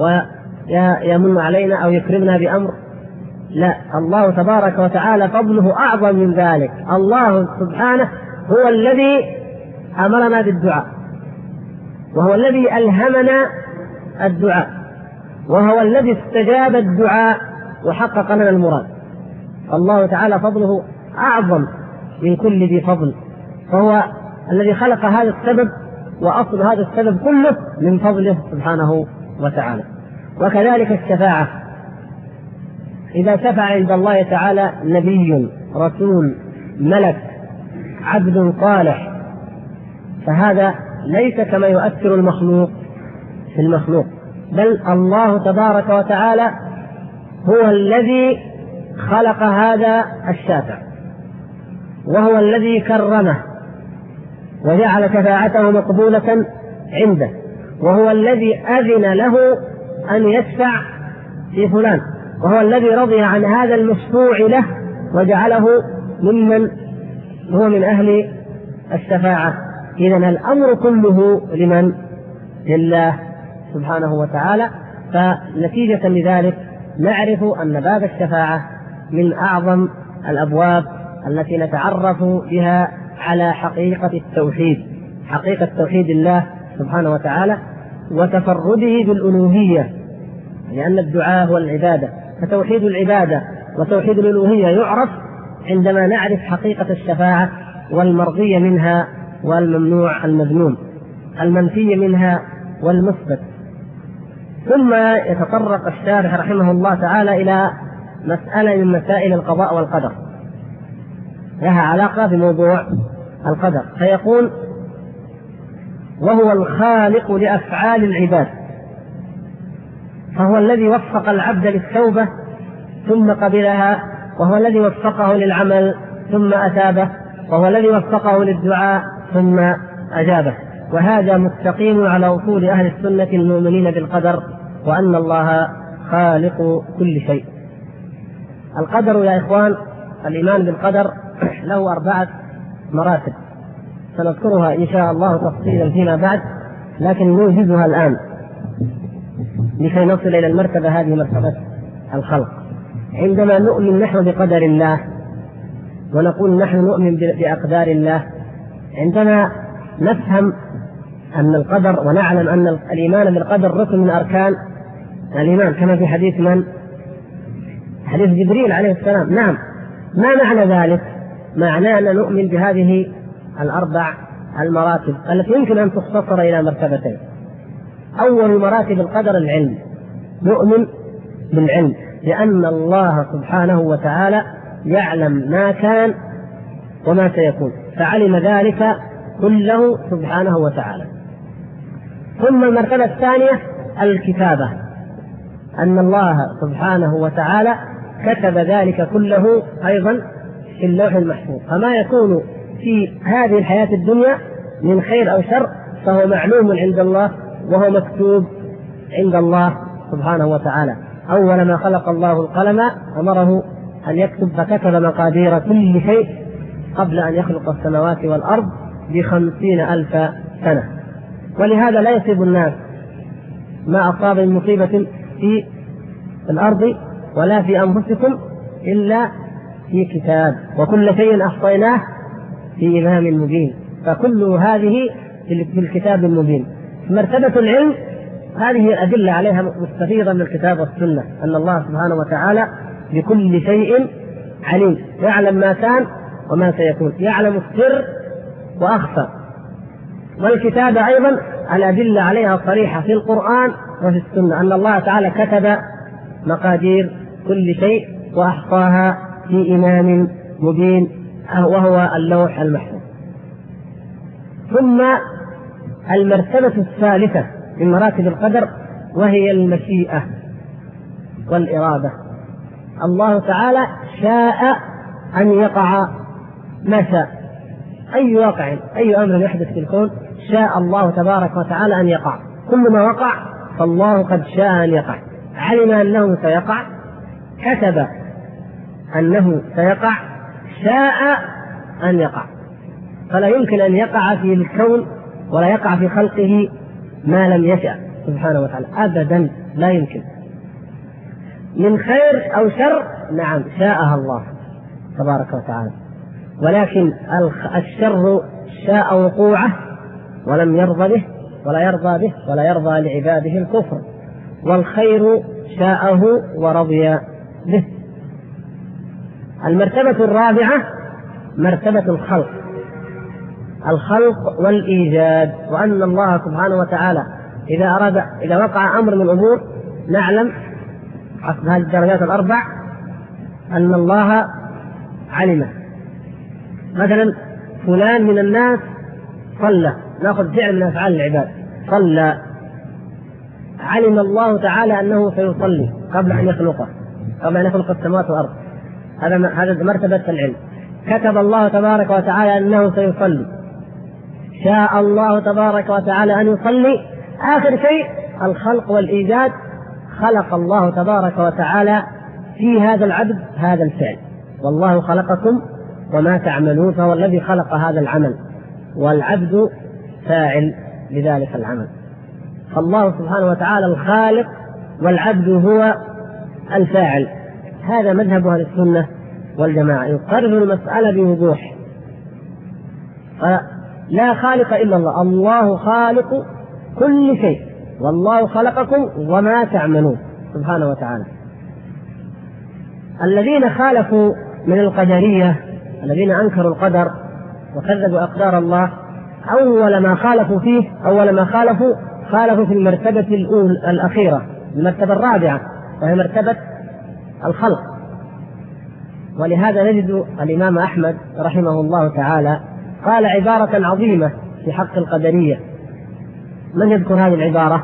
S1: ويمن علينا أو يكرمنا بأمر. لا، الله تبارك وتعالى فضله أعظم من ذلك. الله سبحانه هو الذي أمرنا بالدعاء، وهو الذي ألهمنا الدعاء، وهو الذي استجاب الدعاء وحقق لنا المراد. الله تعالى فضله أعظم من كل ذي فضل، فهو الذي خلق هذا السبب، وأصل هذا السبب كله من فضله سبحانه وتعالى. وكذلك الشفاعة، إذا شفع عند الله تعالى نبي، رسول، ملك، عبد صالح، فهذا ليس كما يؤثر المخلوق في المخلوق، بل الله تبارك وتعالى هو الذي خلق هذا الشافع، وهو الذي كرمه وجعل شفاعته مقبولة عنده، وهو الذي أذن له أن يشفع في فلان، وهو الذي رضي عن هذا المشفوع له وجعله ممن هو من أهل الشفاعة. إذن الأمر كله لمن؟ لله سبحانه وتعالى. فنتيجة لذلك نعرف أن باب الشفاعة من أعظم الأبواب التي نتعرف بها على حقيقة التوحيد، حقيقة توحيد الله سبحانه وتعالى وتفرده بالألوهية، لأن الدعاء هو العبادة، فتوحيد العبادة وتوحيد الألوهية يعرف عندما نعرف حقيقة الشفاعة والمرضية منها والممنوع المذموم، المنفي منها والمثبت. ثم يتطرق الشارح رحمه الله تعالى إلى مسألة من مسائل القضاء والقدر لها علاقة بموضوع القدر، فيقول: وهو الخالق لأفعال العباد، فهو الذي وفق العبد للتوبة ثم قبلها، وهو الذي وفقه للعمل ثم أثابه، وهو الذي وفقه للدعاء ثم أجابه. وهذا مستقيم على أصول أهل السنة المؤمنين بالقدر، وأن الله خالق كل شيء. القدر يا إخوان، الإيمان بالقدر له 4 مراتب سنذكرها إن شاء الله تفصيلا فيما بعد، لكن نوجزها الآن لكي نصل إلى المرتبة هذه، مرتبة الخلق. عندما نؤمن نحن بقدر الله ونقول نحن نؤمن بأقدار الله، عندما نفهم أن القدر ونعلم أن الإيمان بالقدر ركن من أركان الإيمان، كما في حديث من؟ حديث جبريل عليه السلام. نعم، ما معنى ذلك؟ معناه أن نؤمن بهذه 4 المراتب التي يمكن أن تختصر إلى مرتبتين. أول مراتب القدر العلم، نؤمن بالعلم، لأن الله سبحانه وتعالى يعلم ما كان وما سيكون، فعلم ذلك كله سبحانه وتعالى. ثم المرتبة الثانية الكتابة، أن الله سبحانه وتعالى كتب ذلك كله أيضا في اللوح المحفوظ، فما يكون في هذه الحياة الدنيا من خير أو شر فهو معلوم عند الله وهو مكتوب عند الله سبحانه وتعالى. أول ما خلق الله القلم أمره أن يكتب، فكتب مقادير كل شيء قبل أن يخلق السماوات والأرض ب50,000 سنة. ولهذا لا يصيب الناس ما أصاب من مصيبة في الأرض ولا في أنفسكم إلا في كتاب، وكل شيء أحصيناه في إمام مبين، فكل هذه في الكتاب المبين. مرتبة العلم هذه الأدلة عليها مستفيضة من الكتاب والسنة، أن الله سبحانه وتعالى بكل شيء عليم، يعلم ما كان وما سيكون، يعلم السر وأخفى. والكتابة أيضا الأدلة عليها صريحة في القرآن وفي السنة، أن الله تعالى كتب مقادير كل شيء وأحصاها في إمام مبين وهو اللوح المحفوظ. ثم المرتبة الثالثة من مراتب القدر وهي المشيئة والإرادة. الله تعالى شاء أن يقع ما شاء، أي واقع أي أمر يحدث في الكون شاء الله تبارك وتعالى أن يقع، كل ما وقع فالله قد شاء أن يقع، علم أنه سيقع، كتب أنه سيقع، شاء أن يقع. فلا يمكن أن يقع في الكون ولا يقع في خلقه ما لم يشأ سبحانه وتعالى أبدا، لا يمكن. من خير أو شر نعم شاءها الله تبارك وتعالى، ولكن الشر شاء وقوعه ولم يرضى به ولا يرضى به ولا يرضى لعباده الكفر، والخير شاءه ورضي به. المرتبة الرابعة مرتبة الخلق والإيجاد، وأن الله سبحانه وتعالى إذا وقع أمر من الأمور نعلم عقب هذه الدرجات الأربع أن الله علمه. مثلا فلان من الناس صلى، نأخذ فعل من أفعال العباد، صلى، علم الله تعالى أنه سيصلي قبل أن يخلقه، قبل أن يخلق السماوات والأرض، هذا مرتبة العلم. كتب الله تبارك وتعالى أنه سيصلي، شاء الله تبارك وتعالى أن يصلي. آخر شيء الخلق والإيجاد، خلق الله تبارك وتعالى في هذا العبد هذا الفعل، والله خلقكم وما تعملون، فهو الذي خلق هذا العمل والعبد فاعل لذلك العمل. فالله سبحانه وتعالى الخالق والعبد هو الفاعل. هذا مذهب أهل السنة والجماعة، يقرر المسألة بوضوح. لا خالق إلا الله، الله خالق كل شيء، والله خلقكم وما تعملون سبحانه وتعالى. الذين خالفوا من القدرية، الذين أنكروا القدر وكذبوا أقدار الله، أول ما خالفوا في المرتبة الأخيرة، المرتبة الرابعة، وهي مرتبة الخلق. ولهذا نجد الإمام أحمد رحمه الله تعالى قال عبارة عظيمة في حق القدرية. من يذكر هذه العبارة؟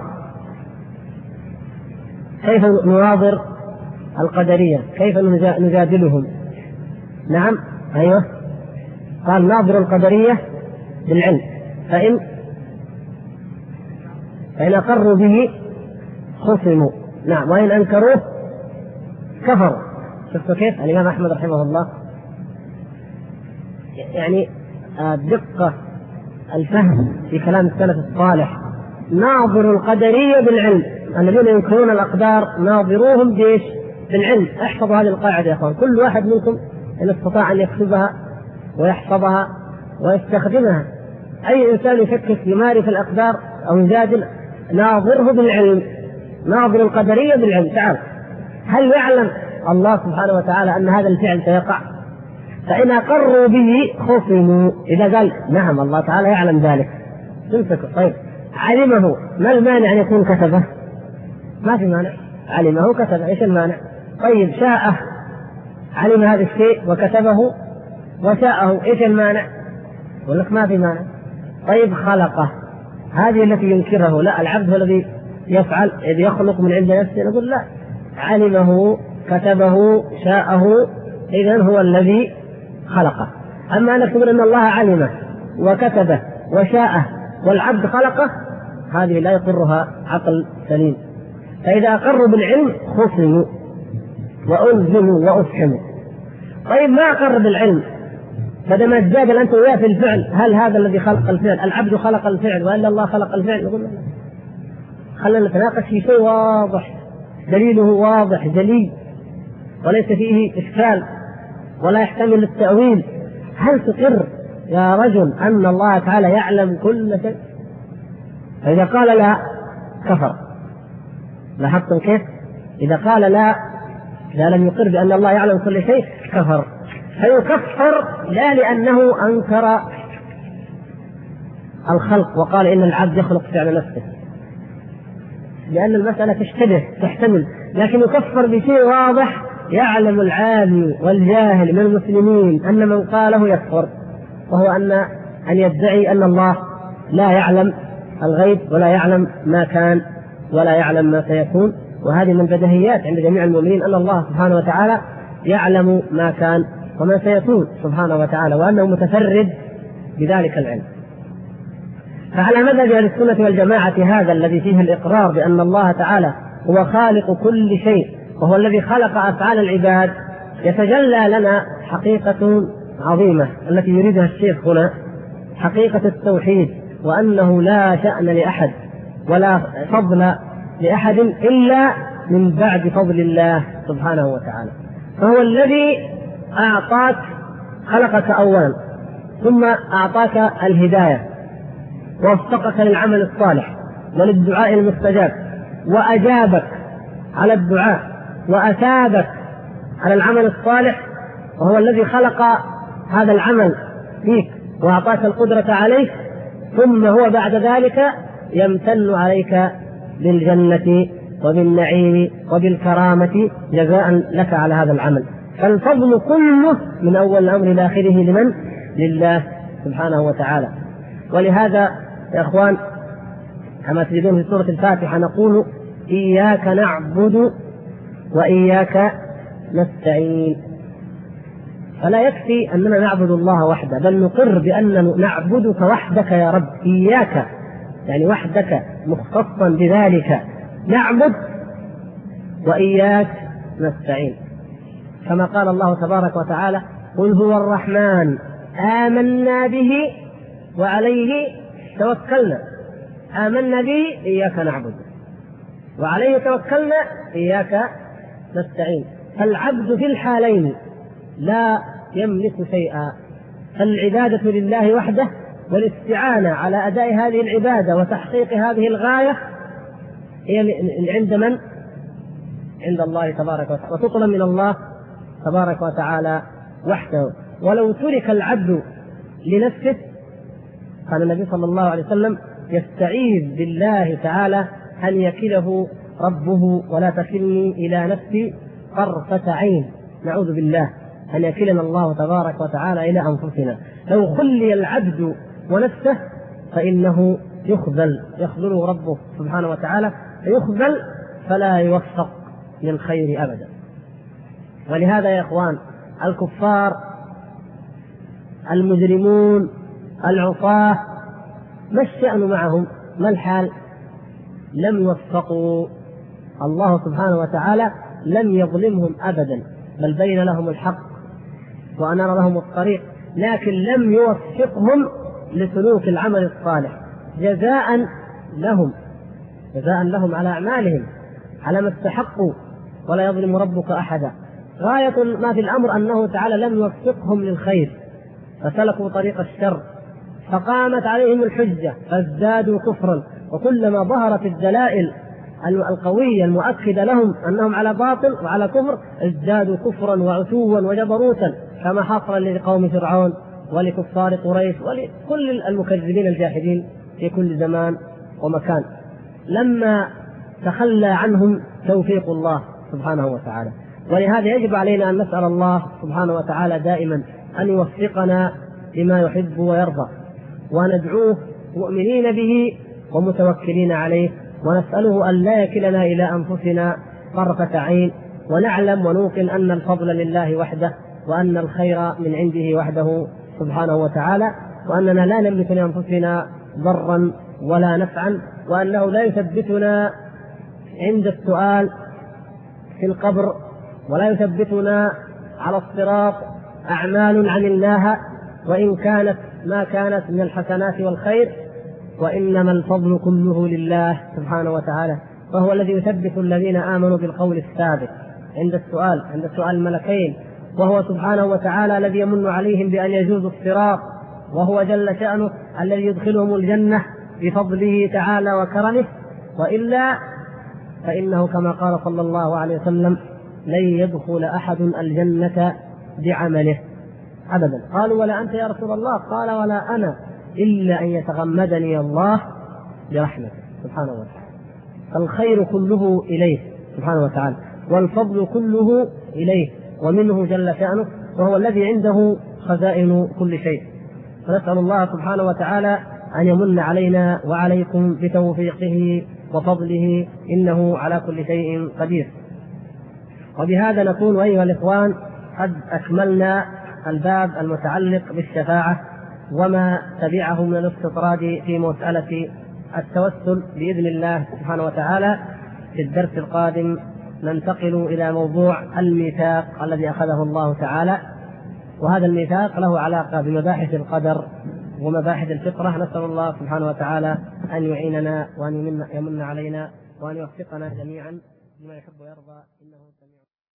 S1: كيف نناظر القدرية؟ كيف نجادلهم؟ نعم أيوه، قال ناظر القدرية بالعلم، فإن أقروا به خصموا، نعم، وإن أنكروه كفروا. شفتوا كيف الإمام أحمد رحمه الله يعني دقة الفهم في كلام السلف الصالح. ناظر القدرية بالعلم، الذين ينكرون الأقدار ناظروهم بإيش؟ بالعلم. احفظوا هذه القاعدة يا أخوان، كل واحد منكم إن استطاع أن يكتبها ويحفظها ويستخدمها. أي إنسان يفكر في معرفة الأقدار أو يجادل ناظره بالعلم، ناظر القدرية بالعلم. تعال، هل يعلم الله سبحانه وتعالى أن هذا الفعل سيقع؟ فإن أقروا به خصموا. إذا قال نعم الله تعالى يعلم ذلك تمسكوا. طيب علمه، ما المانع أن يكون كتبه؟ ما في مانع، علمه كتبه، إيش المانع؟ طيب شاءه، علم هذا الشيء وكتبه وشاءه، إيش المانع؟ يقول لك ما في مانع. طيب خلقه، هذه التي ينكره، لا العبد هو الذي يفعل، إذ يخلق من عند نفسه، نقول لا، علمه كتبه شاءه، إذن هو الذي خلقه. أما أنك تقول أن الله علمه وكتبه وشاءه والعبد خلقه، هذه لا يقرها عقل سليم. فإذا أقروا بالعلم خصموا وألزموا وأفحموا. طيب ما أقر بالعلم، بدل ما تجادل أنت وياه في الفعل، هل هذا الذي خلق الفعل العبد خلق الفعل وإلا الله خلق الفعل؟ نقول لا، خلينا نتناقش في شيء واضح، دليله واضح جلي وليس فيه إشكال ولا يحتمل التأويل. هل تقر يا رجل أن الله تعالى يعلم كل شيء؟ فإذا قال لا كفر. لاحظتم كيف؟ إذا قال لا، إذا لم يقر بأن الله يعلم كل شيء كفر. فيكفر لا لأنه أنكر الخلق وقال إن العبد يخلق فعل نفسه، لأن المسألة تحتمل، لكن يكفر بشيء واضح يعلم العالم والجاهل من المسلمين أن من قاله يكفر، وهو أن يدعي أن الله لا يعلم الغيب ولا يعلم ما كان ولا يعلم ما سيكون. وهذه من بديهيات عند جميع المؤمنين أن الله سبحانه وتعالى يعلم ما كان وما سيكون سبحانه وتعالى، وأنه متفرد بذلك العلم. فعلى مذهب أهل السنة والجماعة هذا الذي فيه الإقرار بأن الله تعالى هو خالق كل شيء وهو الذي خلق أفعال العباد، يتجلى لنا حقيقة عظيمة التي يريدها الشيخ هنا، حقيقة التوحيد، وأنه لا شأن لأحد ولا فضل لأحد إلا من بعد فضل الله سبحانه وتعالى. فهو الذي أعطاك، خلقك أولا ثم أعطاك الهداية ووفقك للعمل الصالح وللدعاء المستجاب، وأجابك على الدعاء وأثابك على العمل الصالح، وهو الذي خلق هذا العمل فيك وأعطاك القدرة عليه، ثم هو بعد ذلك يمتن عليك بالجنة وبالنعيم وبالكرامة جزاء لك على هذا العمل. فالفضل كله من أول الأمر إلى آخره لمن؟ لله سبحانه وتعالى. ولهذا يا إخوان كما تجدون في سورة الفاتحة نقول إياك نعبد وإياك نستعين. فلا يكفي أننا نعبد الله وحده، بل نقر بأننا نعبدك وحدك يا رب، إياك يعني وحدك مختصا بذلك نعبد، وإياك نستعين، كما قال الله تبارك وتعالى قل هو الرحمن آمنا به وعليه توكلنا. آمنا به إياك نعبد، وعليه توكلنا إياك نستعين. فالعبد في الحالين لا يملك شيئا، فالعبادة لله وحده والاستعانة على أداء هذه العبادة وتحقيق هذه الغاية هي عند من؟ عند الله تبارك وتعالى، وتطلب من الله تبارك وتعالى وحده. ولو ترك العبد لنفسه، قال النبي صلى الله عليه وسلم يستعيذ بالله تعالى أن يكله ربه ولا تكلني إلى نفسي طرفة عين، نعوذ بالله أن يكلنا الله تبارك وتعالى إلى أنفسنا. لو خلي العبد ونفسه فإنه يخذله ربه سبحانه وتعالى، يخذل فلا يوفق للخير أبدا. ولهذا يا إخوان الكفار المجرمون العصاة ما الشأن معهم؟ ما الحال؟ لم يوفقوا، الله سبحانه وتعالى لم يظلمهم أبدا، بل بين لهم الحق وأنار لهم الطريق، لكن لم يوفقهم لسلوك العمل الصالح جزاء لهم على أعمالهم، على ما استحقوا، ولا يظلم ربك أحدا. غاية ما في الأمر أنه تعالى لم يوفقهم للخير فسلكوا طريق الشر، فقامت عليهم الحجة فازدادوا كفرا، وكلما ظهرت الدلائل القوية المؤكدة لهم أنهم على باطل وعلى كفر ازدادوا كفرا وعتوا وجبروتا، كما حصل لقوم فرعون ولكفار قريش ولكل المكذبين الجاحدين في كل زمان ومكان، لما تخلى عنهم توفيق الله سبحانه وتعالى. ولهذا يجب علينا أن نسأل الله سبحانه وتعالى دائما أن يوفقنا لما يحب ويرضى، وندعوه مؤمنين به ومتوكلين عليه، ونسأله أن لا يكلنا إلى أنفسنا طرفة عين، ونعلم ونوقن أن الفضل لله وحده، وأن الخير من عنده وحده سبحانه وتعالى، وأننا لا نملك لأنفسنا ضرا ولا نفعا، وأنه لا يثبتنا عند السؤال في القبر، ولا يثبتنا على الصراط أعمال عملناها وإن كانت ما كانت من الحسنات والخير، وإنما الفضل كله لله سبحانه وتعالى، فهو الذي يثبت الذين آمنوا بالقول الثابت عند سؤال الملكين، وهو سبحانه وتعالى الذي يمن عليهم بأن يجوزوا الصراط، وهو جل شأنه الذي يدخلهم الجنة بفضله تعالى وكرمه، وإلا فإنه كما قال صلى الله عليه وسلم لن يدخل أحد الجنة بعمله أبدا. قالوا ولا أنت يا رسول الله؟ قال ولا أنا إلا أن يتغمدني الله برحمته سبحانه وتعالى. الخير كله إليه سبحانه وتعالى، والفضل كله إليه ومنه جل شأنه، وهو الذي عنده خزائن كل شيء. فنسأل الله سبحانه وتعالى أن يمن علينا وعليكم بتوفيقه وفضله، إنه على كل شيء قدير. وبهذا نكون أيها الإخوان قد أكملنا الباب المتعلق بالشفاعة وما تبعه من الاستطراد في مسألة التوسل بإذن الله سبحانه وتعالى. في الدرس القادم ننتقل إلى موضوع الميثاق الذي أخذه الله تعالى، وهذا الميثاق له علاقة بمباحث القدر ومباحث الفطرة. نسأل الله سبحانه وتعالى أن يعيننا وأن يمن علينا وأن يوفقنا جميعا لما يحب ويرضى إنه